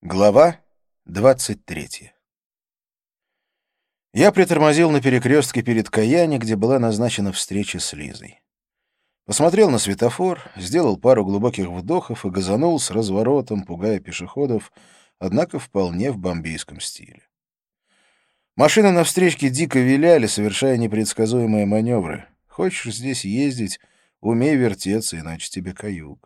Глава 23. Я притормозил на перекрестке перед Каяни, где была назначена встреча с Лизой. Посмотрел на светофор, сделал пару глубоких вдохов и газанул с разворотом, пугая пешеходов, однако вполне в бомбейском стиле. Машины на встречке дико виляли, совершая непредсказуемые маневры. Хочешь здесь ездить, умей вертеться, иначе тебе каюк.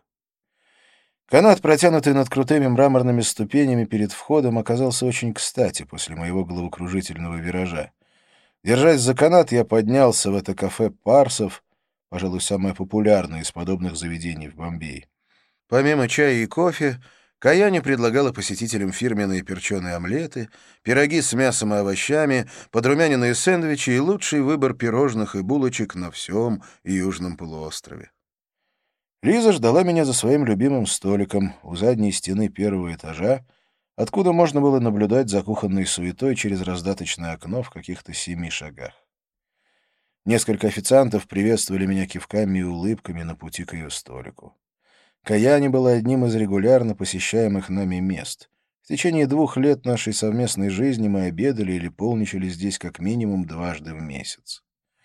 Канат, протянутый над крутыми мраморными ступенями перед входом, оказался очень кстати после моего головокружительного виража. Держась за канат, я поднялся в это кафе «Парсов», пожалуй, самое популярное из подобных заведений в Бомбее. Помимо чая и кофе, Каяни предлагала посетителям фирменные перченые омлеты, пироги с мясом и овощами, подрумяненные сэндвичи и лучший выбор пирожных и булочек на всем Южном полуострове. Лиза ждала меня за своим любимым столиком у задней стены первого этажа, откуда можно было наблюдать за кухонной суетой через раздаточное окно в каких-то 7 шагах. Несколько официантов приветствовали меня кивками и улыбками на пути к ее столику. Каяни была одним из регулярно посещаемых нами мест. В течение 2 лет нашей совместной жизни мы обедали или полничали здесь как минимум дважды в месяц.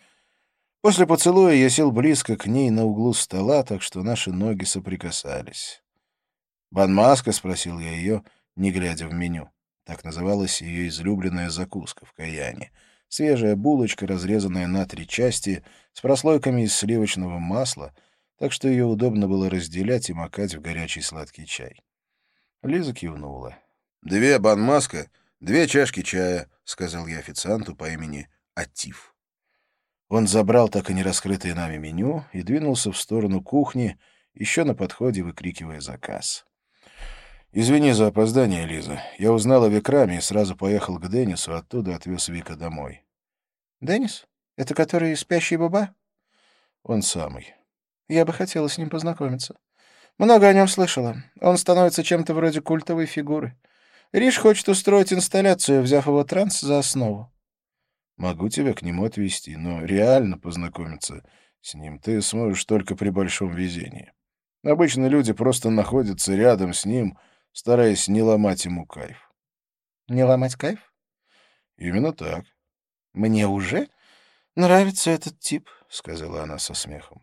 После поцелуя я сел близко к ней на углу стола, так что наши ноги соприкасались. «Банмаска?» — спросил я ее, не глядя в меню. Так называлась ее излюбленная закуска в Каяне. Свежая булочка, разрезанная на 3 части, с прослойками из сливочного масла, так что ее удобно было разделять и макать в горячий сладкий чай. Лиза кивнула. «2 банмаска, 2 чашки чая», — сказал я официанту по имени Атиф. Он забрал так и не раскрытое нами меню и двинулся в сторону кухни, еще на подходе выкрикивая заказ. «Извини за опоздание, Лиза. Я узнал о Викраме и сразу поехал к Деннису, оттуда отвез Вика домой». «Деннис? Это который спящий баба?» «Он самый». «Я бы хотела с ним познакомиться. Много о нем слышала. Он становится чем-то вроде культовой фигуры. Риш хочет устроить инсталляцию, взяв его транс за основу». «Могу тебя к нему отвезти, но реально познакомиться с ним ты сможешь только при большом везении. Обычно люди просто находятся рядом с ним, стараясь не ломать ему кайф». Не ломать кайф? «Именно так», Мне уже нравится этот тип, — сказала она со смехом.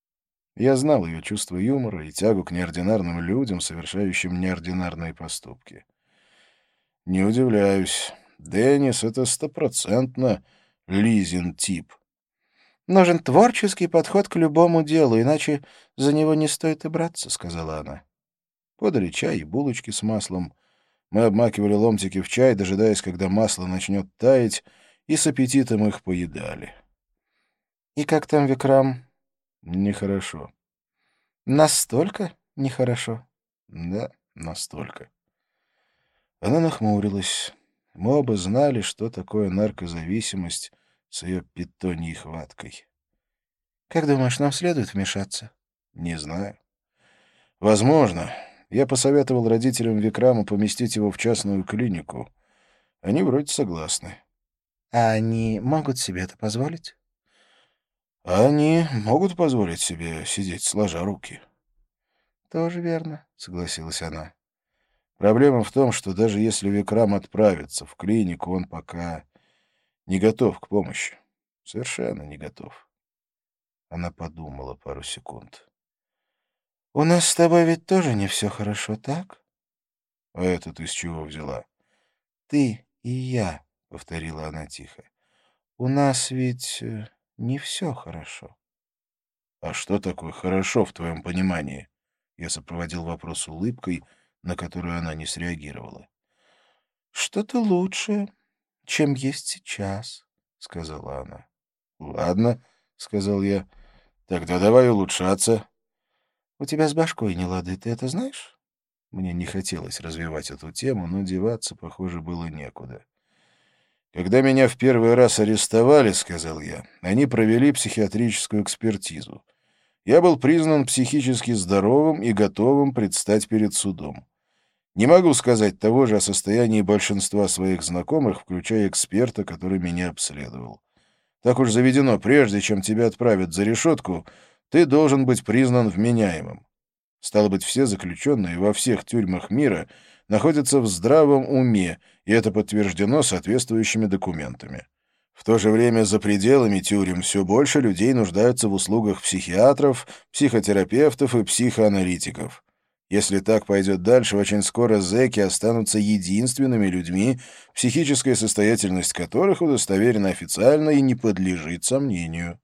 Я знал ее чувство юмора и тягу к неординарным людям, совершающим неординарные поступки. Не удивляюсь. Деннис — это стопроцентно Лизин тип. Нужен творческий подход к любому делу, иначе за него не стоит и браться, — сказала она. Подали чай и булочки с маслом. Мы обмакивали ломтики в чай, дожидаясь, когда масло начнет таять, и с аппетитом их поедали. — И как там Викрам? — Нехорошо. — Настолько нехорошо? — Да, настолько. Она нахмурилась. Мы оба знали, что такое наркозависимость с ее питоньей хваткой. — Как думаешь, нам следует вмешаться? — Не знаю. — Возможно. Я посоветовал родителям Викрама поместить его в частную клинику. Они вроде согласны. — А они могут себе это позволить? — А они могут позволить себе сидеть сложа руки. — Тоже верно, — согласилась она. Проблема в том, что даже если Викрам отправится в клинику, он пока не готов к помощи. Совершенно не готов. Она подумала пару секунд. — У нас с тобой ведь тоже не все хорошо, так? — А это ты с чего взяла? — Ты и я, — повторила она тихо. — У нас ведь не все хорошо. — А что такое хорошо в твоем понимании? Я сопроводил вопрос улыбкой, на которую она не среагировала. — Что-то лучшее, чем есть сейчас, — сказала она. — Ладно, — сказал я. — Тогда давай улучшаться. — У тебя с башкой не лады, ты это знаешь? Мне не хотелось развивать эту тему, но деваться, похоже, было некуда. «Когда меня в первый раз арестовали, — сказал я, — они провели психиатрическую экспертизу. Я был признан психически здоровым и готовым предстать перед судом. Не могу сказать того же о состоянии большинства своих знакомых, включая эксперта, который меня обследовал. Так уж заведено, прежде чем тебя отправят за решетку, ты должен быть признан вменяемым. Стало быть, все заключенные во всех тюрьмах мира находятся в здравом уме, и это подтверждено соответствующими документами. В то же время за пределами тюрем все больше людей нуждаются в услугах психиатров, психотерапевтов и психоаналитиков. Если так пойдет дальше, очень скоро зэки останутся единственными людьми, психическая состоятельность которых удостоверена официально и не подлежит сомнению.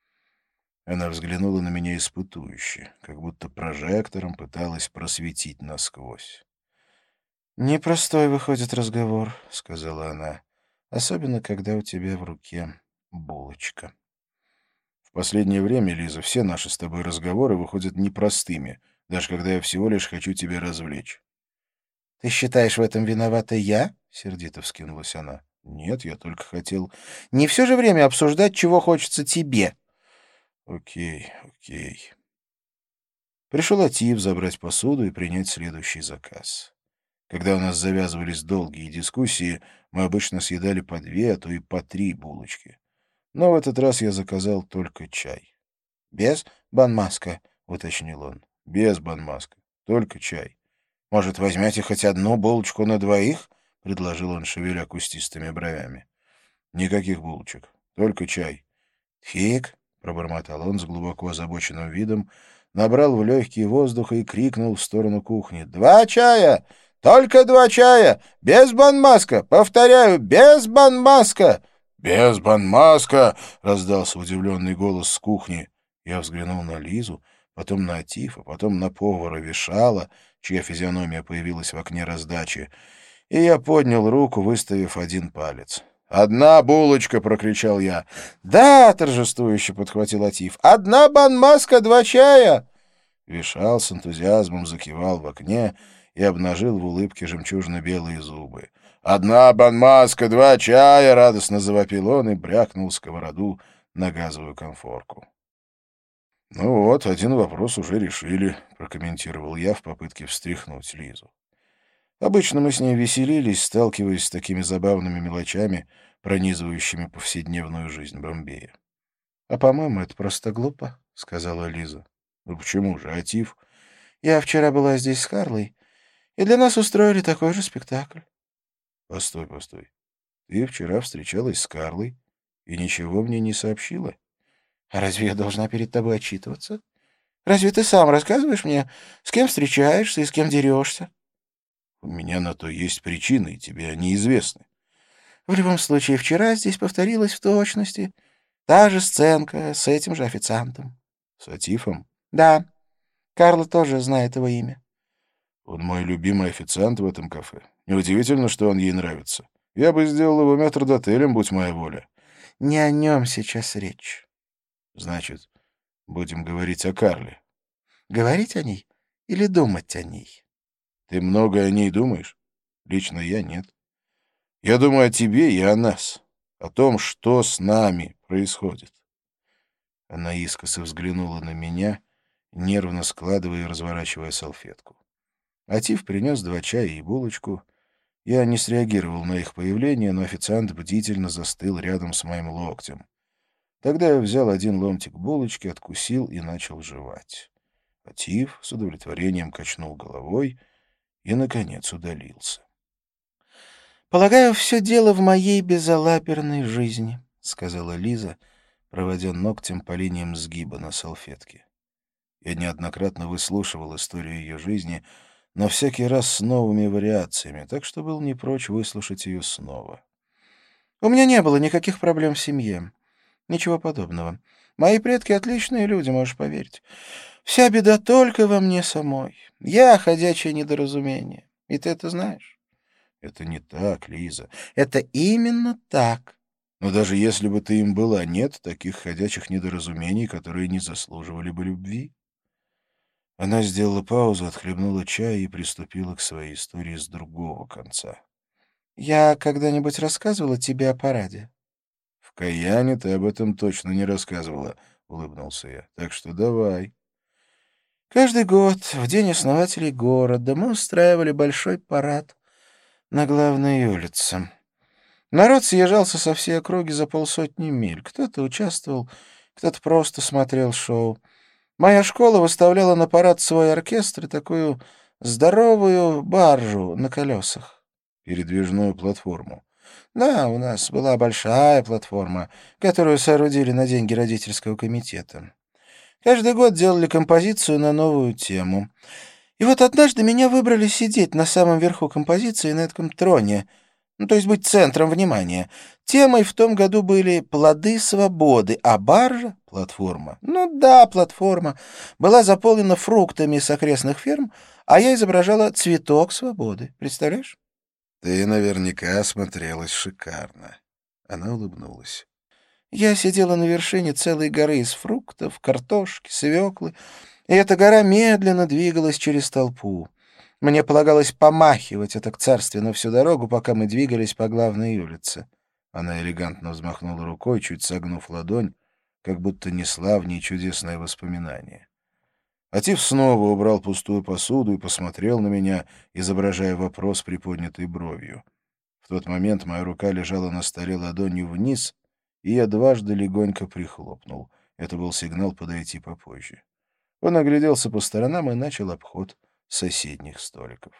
Она взглянула на меня испытующе, как будто прожектором пыталась просветить насквозь. «Непростой выходит разговор», — сказала она, — «особенно, когда у тебя в руке булочка». «В последнее время, Лиза, все наши с тобой разговоры выходят непростыми, даже когда я всего лишь хочу тебя развлечь». «Ты считаешь, в этом виновата я?» — сердито вскинулась она. «Нет, я только хотел...» «Не все же время обсуждать, чего хочется тебе». «Окей, окей». Пришел Атиев забрать посуду и принять следующий заказ. Когда у нас завязывались долгие дискуссии, мы обычно съедали по 2, а то и по 3 булочки. Но в этот раз я заказал только чай. «Без банмаска», — уточнил он. «Без банмаска. Только чай». «Может, возьмете хоть одну булочку на двоих?» — предложил он, шевеля кустистыми бровями. «Никаких булочек. Только чай». «Фиг», — пробормотал он с глубоко озабоченным видом, набрал в легкие воздуха и крикнул в сторону кухни. «Два чая! Только 2 чая! Без банмаска! Повторяю, без банмаска!» «Без банмаска!» — раздался удивленный голос с кухни. Я взглянул на Лизу, потом на Атифа, потом на повара Вишала, чья физиономия появилась в окне раздачи, и я поднял руку, выставив один палец. «Одна булочка!» — прокричал я. «Да!» — торжествующе подхватил Атиф. «Одна банмаска, 2 чая!» Вишал с энтузиазмом закивал в окне и обнажил в улыбке жемчужно-белые зубы. «Одна банмаска, 2 чая!» — радостно завопил он и брякнул сковороду на газовую конфорку. «Ну вот, один вопрос уже решили», — прокомментировал я в попытке встряхнуть Лизу. Обычно мы с ней веселились, сталкиваясь с такими забавными мелочами, пронизывающими повседневную жизнь Бомбея. «А, по-моему, это просто глупо», — сказала Лиза. «Ну почему же, Атиф?» «Я вчера была здесь с Карлой, и для нас устроили такой же спектакль». «Постой, постой. Ты вчера встречалась с Карлой и ничего мне не сообщила?» «А разве я должна перед тобой отчитываться? Разве ты сам рассказываешь мне, с кем встречаешься и с кем дерешься?» «У меня на то есть причины, и тебе они известны». «В любом случае, вчера здесь повторилась в точности та же сценка с этим же официантом». «С Атифом?» «Да. Карла тоже знает его имя». «Он мой любимый официант в этом кафе. Неудивительно, что он ей нравится. Я бы сделал его метрдотелем, будь моя воля». «Не о нем сейчас речь». «Значит, будем говорить о Карле». «Говорить о ней или думать о ней?» «Ты много о ней думаешь? Лично я нет. Я думаю о тебе и о нас, о том, что с нами происходит». Она искоса взглянула на меня, нервно складывая и разворачивая салфетку. Атив принес 2 чая и булочку. Я не среагировал на их появление, но официант бдительно застыл рядом с моим локтем. Тогда я взял один ломтик булочки, откусил и начал жевать. Атив с удовлетворением качнул головой и, наконец, удалился. «Полагаю, все дело в моей безалаберной жизни», — сказала Лиза, проводя ногтем по линиям сгиба на салфетке. Я неоднократно выслушивал историю ее жизни, но всякий раз с новыми вариациями, так что был не прочь выслушать ее снова. «У меня не было никаких проблем в семье. Ничего подобного. Мои предки отличные люди, можешь поверить. Вся беда только во мне самой. Я ходячее недоразумение. И ты это знаешь». «Это не так, Лиза. Это именно так. Но даже если бы ты им была, нет таких ходячих недоразумений, которые не заслуживали бы любви». Она сделала паузу, отхлебнула чай и приступила к своей истории с другого конца. «Я когда-нибудь рассказывала тебе о параде?» «В Каяне ты об этом точно не рассказывала», — улыбнулся я. «Так что давай». «Каждый год, в день основателей города, мы устраивали большой парад на главной улице. Народ съезжался со всей округи за 50 миль. Кто-то участвовал, кто-то просто смотрел шоу. Моя школа выставляла на парад свой оркестр и такую здоровую баржу на колесах. Передвижную платформу. Да, у нас была большая платформа, которую соорудили на деньги родительского комитета. Каждый год делали композицию на новую тему. И вот однажды меня выбрали сидеть на самом верху композиции на этом троне, ну, то есть быть центром внимания. Темой в том году были «Плоды свободы», а баржа, платформа, ну да, платформа, была заполнена фруктами с окрестных ферм, а я изображала цветок свободы. Представляешь? Ты наверняка смотрелась шикарно. Она улыбнулась. Я сидела на вершине целой горы из фруктов, картошки, свеклы, и эта гора медленно двигалась через толпу. Мне полагалось помахивать это к царственно всю дорогу, пока мы двигались по главной улице. Она элегантно взмахнула рукой, чуть согнув ладонь, как будто несла в ней чудесное воспоминание. Атив снова убрал пустую посуду и посмотрел на меня, изображая вопрос приподнятой бровью. В тот момент моя рука лежала на столе ладонью вниз, и я дважды легонько прихлопнул. Это был сигнал подойти попозже. Он огляделся по сторонам и начал обход соседних столиков.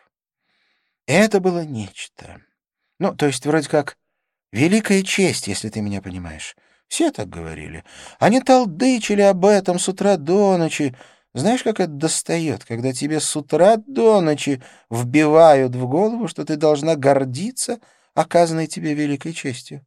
Это было нечто. Ну, то есть вроде как великая честь, если ты меня понимаешь. Все так говорили. Они толдычили об этом с утра до ночи. Знаешь, как это достает, когда тебе с утра до ночи вбивают в голову, что ты должна гордиться оказанной тебе великой честью?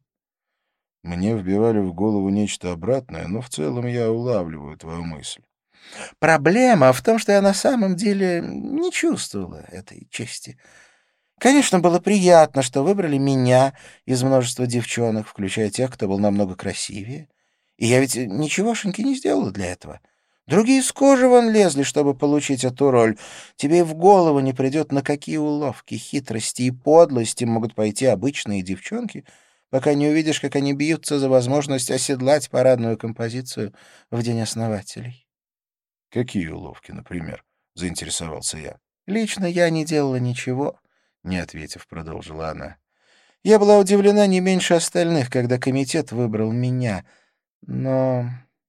Мне вбивали в голову нечто обратное, но в целом я улавливаю твою мысль. Проблема в том, что я на самом деле не чувствовала этой чести. Конечно, было приятно, что выбрали меня из множества девчонок, включая тех, кто был намного красивее. И я ведь ничегошеньки не сделала для этого. Другие с кожи вон лезли, чтобы получить эту роль. Тебе и в голову не придет, на какие уловки, хитрости и подлости могут пойти обычные девчонки, пока не увидишь, как они бьются за возможность оседлать парадную композицию в День основателей. Какие уловки, например? Заинтересовался я. Лично я не делала ничего, — не ответив, продолжила она. Я была удивлена не меньше остальных, когда комитет выбрал меня, но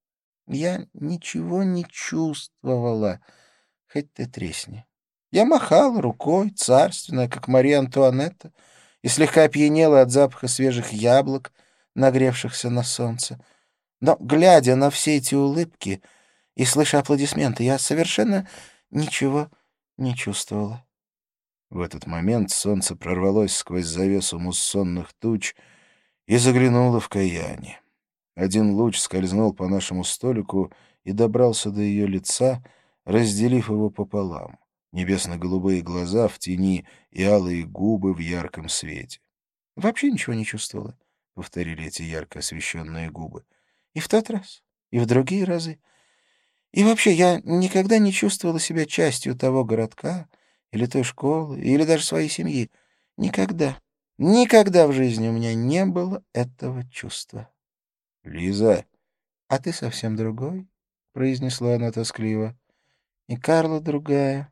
я ничего не чувствовала, хоть ты тресни. Я махала рукой, царственная, как Мария Антуанетта, и слегка опьянела от запаха свежих яблок, нагревшихся на солнце. Но, глядя на все эти улыбки и слыша аплодисменты, я совершенно ничего не чувствовала. В этот момент солнце прорвалось сквозь завесу муссонных туч и заглянуло в Каяни. Один луч скользнул по нашему столику и добрался до ее лица, разделив его пополам. Небесно-голубые глаза в тени и алые губы в ярком свете. Вообще ничего не чувствовала, — повторили эти ярко освещенные губы. И в тот раз, и в другие разы. И вообще, я никогда не чувствовала себя частью того городка, или той школы, или даже своей семьи. Никогда. Никогда в жизни у меня не было этого чувства. — Лиза, — А ты совсем другой, — произнесла она тоскливо. — И Карла другая.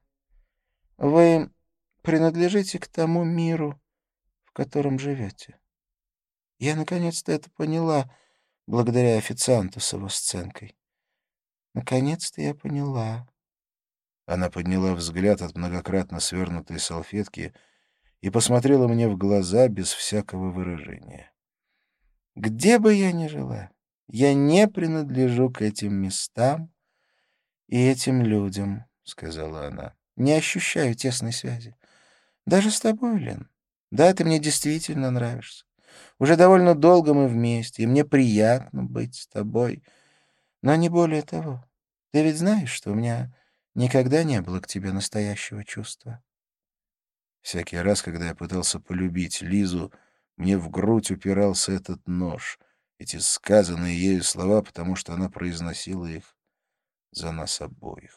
Вы принадлежите к тому миру, в котором живете. Я наконец-то это поняла, благодаря официанту с его сценкой. Наконец-то я поняла. она подняла взгляд от многократно свернутой салфетки и посмотрела мне в глаза без всякого выражения. Где бы я ни жила, я не принадлежу к этим местам и этим людям, — сказала она. Не ощущаю тесной связи. Даже с тобой, Лен. Да, ты мне действительно нравишься. Уже довольно долго мы вместе, и мне приятно быть с тобой. Но не более того. Ты ведь знаешь, что у меня никогда не было к тебе настоящего чувства. Всякий раз, когда я пытался полюбить Лизу, мне в грудь упирался этот нож, эти сказанные ею слова, потому что она произносила их за нас обоих.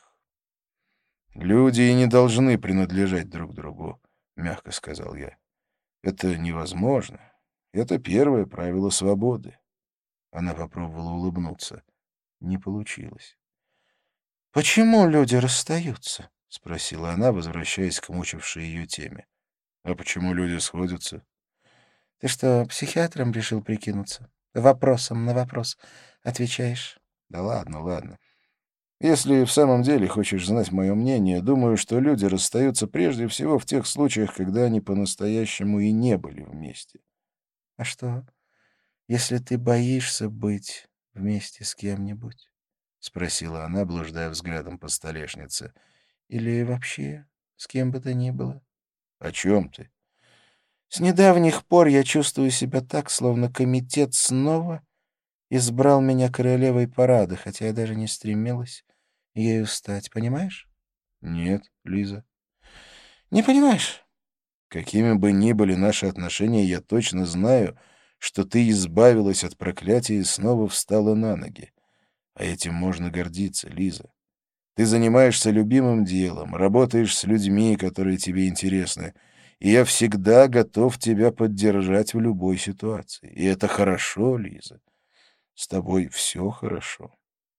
«Люди и не должны принадлежать друг другу», — мягко сказал я. «Это невозможно. Это первое правило свободы». Она попробовала улыбнуться. Не получилось. «Почему люди расстаются?» — спросила она, возвращаясь к мучившей ее теме. «А почему люди сходятся?» «Ты что, психиатром решил прикинуться? Вопросом на вопрос отвечаешь?» «Да ладно, ладно. Если в самом деле хочешь знать мое мнение, думаю, что люди расстаются прежде всего в тех случаях, когда они по-настоящему и не были вместе. А что, если ты боишься быть вместе с кем-нибудь? — спросила она, блуждая взглядом по столешнице. — Или вообще с кем бы то ни было? О чем ты? — С недавних пор я чувствую себя так, словно комитет снова избрал меня королевой парада, хотя я даже не стремилась ею стать, понимаешь? Нет, Лиза. Не понимаешь? Какими бы ни были наши отношения, я точно знаю, что ты избавилась от проклятия и снова встала на ноги. А этим можно гордиться, Лиза. Ты занимаешься любимым делом, работаешь с людьми, которые тебе интересны, и я всегда готов тебя поддержать в любой ситуации. И это хорошо, Лиза. С тобой все хорошо.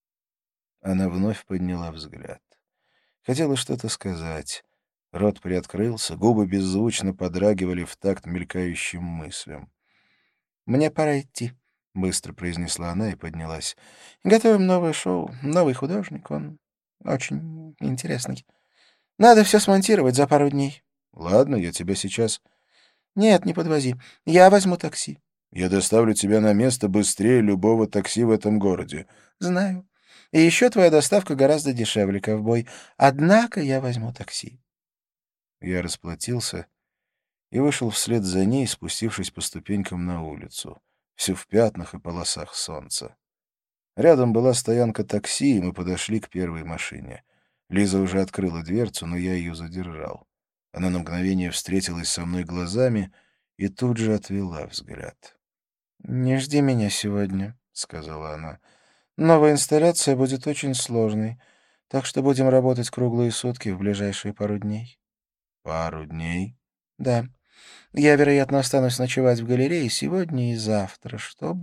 Она вновь подняла взгляд. Хотела что-то сказать. Рот приоткрылся, губы беззвучно подрагивали в такт мелькающим мыслям. «Мне пора идти», — быстро произнесла она и поднялась. «Готовим новое шоу. Новый художник. Он очень интересный. Надо все смонтировать за пару дней». Ладно, я тебя сейчас... «Нет, не подвози. Я возьму такси». Я доставлю тебя на место быстрее любого такси в этом городе. «Знаю. И еще твоя доставка гораздо дешевле, ковбой. Однако я возьму такси». Я расплатился и вышел вслед за ней, спустившись по ступенькам на улицу, все в пятнах и полосах солнца. Рядом была стоянка такси, и мы подошли к первой машине. Лиза уже открыла дверцу, но я ее задержал. Она на мгновение встретилась со мной глазами и тут же отвела взгляд. «Не жди меня сегодня», — сказала она. «Новая инсталляция будет очень сложной, так что будем работать круглые сутки в ближайшие пару дней». Пару дней. «Да. Я, вероятно, останусь ночевать в галерее сегодня и завтра,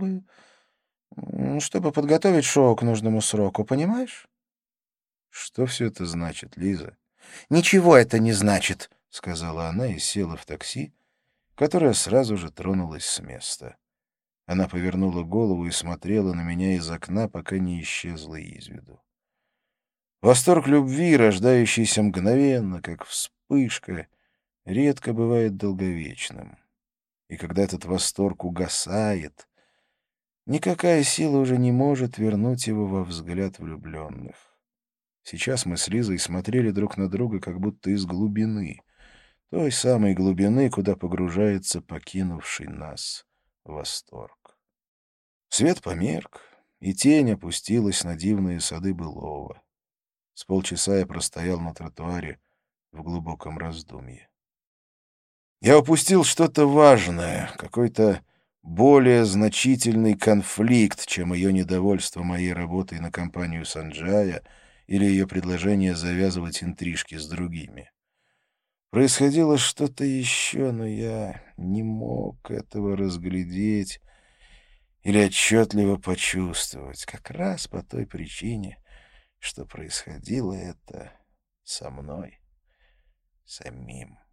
чтобы подготовить шоу к нужному сроку, понимаешь?» Что все это значит, Лиза? «Ничего это не значит», — сказала она и села в такси, которое сразу же тронулось с места. Она повернула голову и смотрела на меня из окна, пока не исчезла из виду. Восторг любви, рождающийся мгновенно, как вспышка, редко бывает долговечным. И когда этот восторг угасает, никакая сила уже не может вернуть его во взгляд влюбленных. Сейчас мы с Лизой смотрели друг на друга как будто из глубины, той самой глубины, куда погружается покинувший нас восторг. Свет померк, и тень опустилась на дивные сады былого. С полчаса я простоял на тротуаре в глубоком раздумье. Я упустил что-то важное, какой-то более значительный конфликт, чем ее недовольство моей работой на компанию Санджая или ее предложение завязывать интрижки с другими. Происходило что-то еще, но я не мог этого разглядеть или отчетливо почувствовать, как раз по той причине, что происходило это со мной самим.